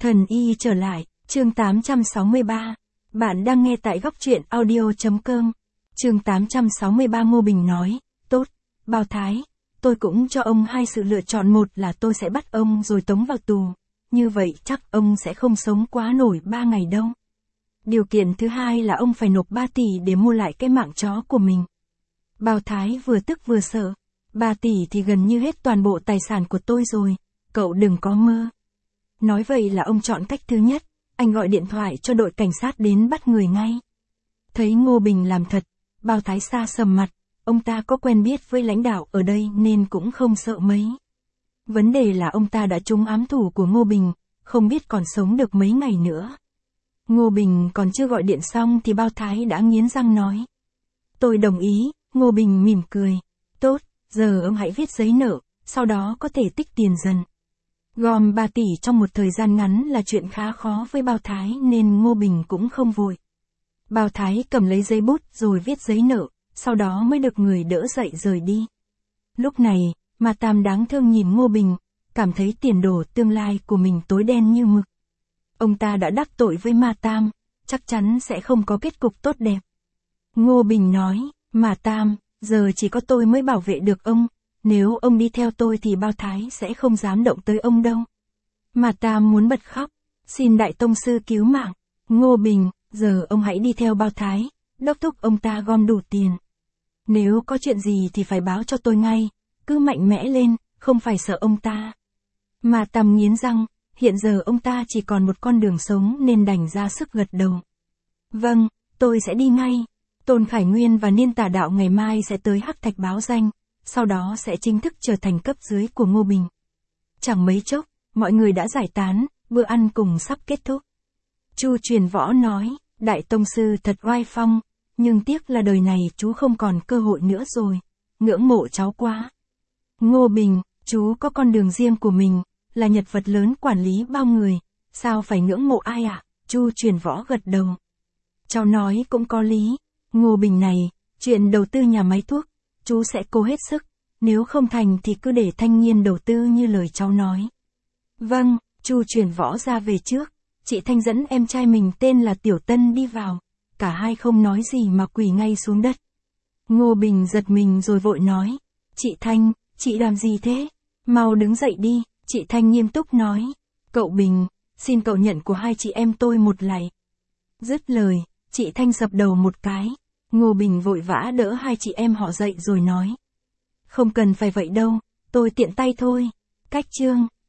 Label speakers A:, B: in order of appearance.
A: Thần y trở lại, chương 863. Bạn đang nghe tại góc truyện audio.com. Chương 863. Ngô Bình nói, tốt, Bao Thái, tôi cũng cho ông hai sự lựa chọn, một là tôi sẽ bắt ông rồi tống vào tù, như vậy chắc ông sẽ không sống quá nổi 3 ngày đâu. Điều kiện thứ hai là ông phải nộp 3 tỷ để mua lại cái mạng chó của mình. Bao Thái vừa tức vừa sợ, 3 tỷ thì gần như hết toàn bộ tài sản của tôi rồi, cậu đừng có mơ. Nói vậy là ông chọn cách thứ nhất, anh gọi điện thoại cho đội cảnh sát đến bắt người ngay. Thấy Ngô Bình làm thật, Bao Thái xa sầm mặt, ông ta có quen biết với lãnh đạo ở đây nên cũng không sợ mấy. Vấn đề là ông ta đã trúng ám thủ của Ngô Bình, không biết còn sống được mấy ngày nữa. Ngô Bình còn chưa gọi điện xong thì Bao Thái đã nghiến răng nói. Tôi đồng ý, Ngô Bình mỉm cười. Tốt, giờ ông hãy viết giấy nợ, sau đó có thể tích tiền dần. Gom 3 tỷ trong một thời gian ngắn là chuyện khá khó với Bao Thái nên Ngô Bình cũng không vội. Bao Thái cầm lấy giấy bút rồi viết giấy nợ, sau đó mới được người đỡ dậy rời đi. Lúc này, Ma Tam đáng thương nhìn Ngô Bình, cảm thấy tiền đồ tương lai của mình tối đen như mực. Ông ta đã đắc tội với Ma Tam, chắc chắn sẽ không có kết cục tốt đẹp. Ngô Bình nói, Ma Tam, giờ chỉ có tôi mới bảo vệ được ông, nếu ông đi theo tôi thì Bao Thái sẽ không dám động tới ông đâu. Ma Tam muốn bật khóc, xin Đại Tông Sư cứu mạng. Ngô Bình, giờ ông hãy đi theo Bao Thái, đốc thúc ông ta gom đủ tiền. Nếu có chuyện gì thì phải báo cho tôi ngay, cứ mạnh mẽ lên, không phải sợ ông ta. Ma Tam nghiến răng, hiện giờ ông ta chỉ còn một con đường sống nên đành ra sức gật đầu. Vâng, tôi sẽ đi ngay. Tôn Khải Nguyên và Niên Tả Đạo ngày mai sẽ tới Hắc Thạch báo danh, sau đó sẽ chính thức trở thành cấp dưới của Ngô Bình. Chẳng mấy chốc, mọi người đã giải tán, bữa ăn cùng sắp kết thúc. Chu Truyền Võ nói, Đại Tông Sư thật oai phong, nhưng tiếc là đời này chú không còn cơ hội nữa rồi, ngưỡng mộ cháu quá. Ngô Bình, chú có con đường riêng của mình, là nhân vật lớn quản lý bao người, sao phải ngưỡng mộ ai ạ? Chu Truyền Võ gật đầu. Cháu nói cũng có lý, Ngô Bình này, chuyện đầu tư nhà máy thuốc, chú sẽ cố hết sức, nếu không thành thì cứ để Thanh Nghiên đầu tư như lời cháu nói. Vâng, Chu Truyền Võ ra về trước, chị Thanh dẫn em trai mình tên là Tiểu Tân đi vào, cả hai không nói gì mà quỳ ngay xuống đất. Ngô Bình giật mình rồi vội nói, chị Thanh, chị làm gì thế? Mau đứng dậy đi, chị Thanh nghiêm túc nói, cậu Bình, xin cậu nhận của hai chị em tôi một lạy. Dứt lời, chị Thanh sập đầu một cái, Ngô Bình vội vã đỡ hai chị em họ dậy rồi nói. Không cần phải vậy đâu, tôi tiện tay thôi. Cách chương.